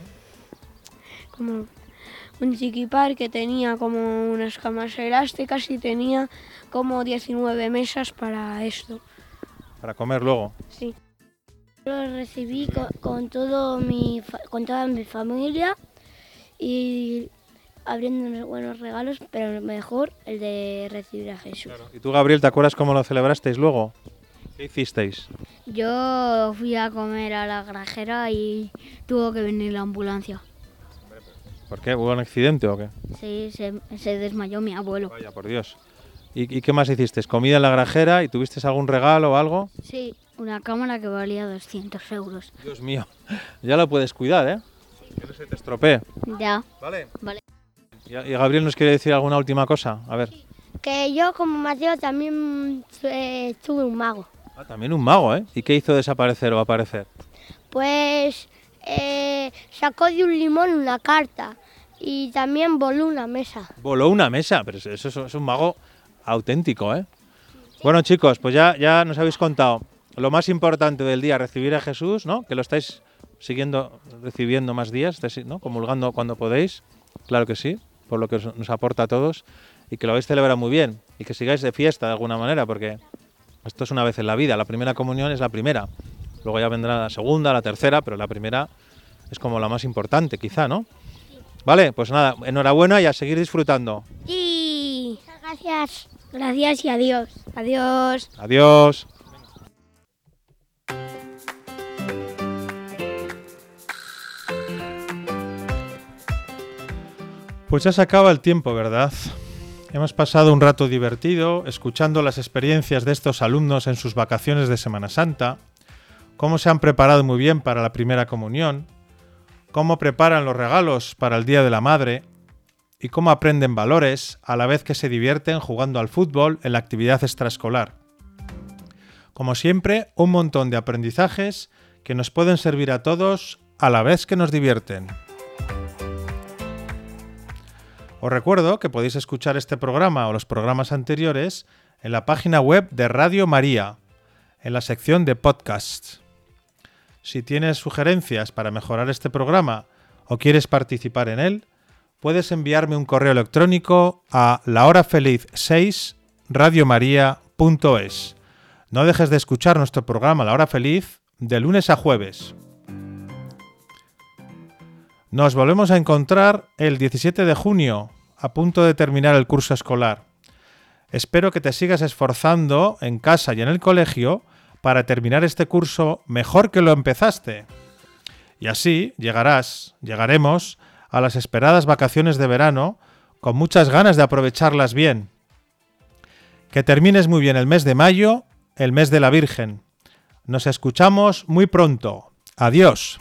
Como un chiquipar que tenía como unas camas elásticas y tenía como 19 mesas para esto. Para comer luego. Sí. Lo recibí con toda mi familia y abriendo unos buenos regalos, pero mejor el de recibir a Jesús. Claro. ¿Y tú, Gabriel, te acuerdas cómo lo celebrasteis luego? ¿Qué hicisteis? Yo fui a comer a la grajera y tuvo que venir la ambulancia. ¿Por qué? ¿Hubo un accidente o qué? Sí, se desmayó mi abuelo. Vaya, por Dios. ¿Y qué más hicisteis? ¿Comida en la grajera y tuvisteis algún regalo o algo? Sí, una cámara que valía 200 euros. Dios mío, ya lo puedes cuidar, ¿eh? Que no se te estropee. Ya. Vale. Vale. ¿Y Gabriel nos quiere decir alguna última cosa? A ver. Que yo como Mateo también tuve un mago. Ah, también un mago, ¿eh? ¿Y qué hizo desaparecer o aparecer? Pues sacó de un limón una carta y también voló una mesa. Voló una mesa, pero eso es un mago auténtico, ¿eh? Sí. Bueno, chicos, pues ya nos habéis contado lo más importante del día, recibir a Jesús, ¿no? Que lo estáis siguiendo, recibiendo más días, ¿no? Comulgando cuando podéis, claro que sí, por lo que nos aporta a todos, y que lo habéis celebrado muy bien, y que sigáis de fiesta de alguna manera, porque esto es una vez en la vida, la primera comunión es la primera, luego ya vendrá la segunda, la tercera, pero la primera es como la más importante, quizá, ¿no? Vale, pues nada, enhorabuena y a seguir disfrutando. Sí, gracias. Gracias y adiós. Adiós. Adiós. Pues ya se acaba el tiempo, ¿verdad? Hemos pasado un rato divertido escuchando las experiencias de estos alumnos en sus vacaciones de Semana Santa, cómo se han preparado muy bien para la primera comunión, cómo preparan los regalos para el Día de la Madre y cómo aprenden valores a la vez que se divierten jugando al fútbol en la actividad extraescolar. Como siempre, un montón de aprendizajes que nos pueden servir a todos a la vez que nos divierten. Os recuerdo que podéis escuchar este programa o los programas anteriores en la página web de Radio María, en la sección de podcasts. Si tienes sugerencias para mejorar este programa o quieres participar en él, puedes enviarme un correo electrónico a lahorafeliz6radiomaria.es. No dejes de escuchar nuestro programa La Hora Feliz de lunes a jueves. Nos volvemos a encontrar el 17 de junio, a punto de terminar el curso escolar. Espero que te sigas esforzando en casa y en el colegio para terminar este curso mejor que lo empezaste. Y así llegaremos a las esperadas vacaciones de verano con muchas ganas de aprovecharlas bien. Que termines muy bien el mes de mayo, el mes de la Virgen. Nos escuchamos muy pronto. Adiós.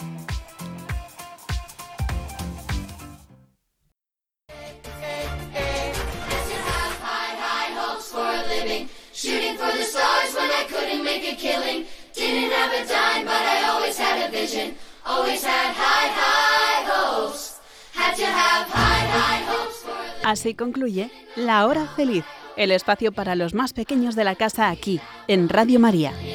Shooting for the stars when I couldn't make a killing. Didn't have a dime, but I always had a vision. Always had high, high hopes. Had to have high, high hopes for a living. Así concluye La Hora Feliz, el espacio para los más pequeños de la casa aquí, en Radio María.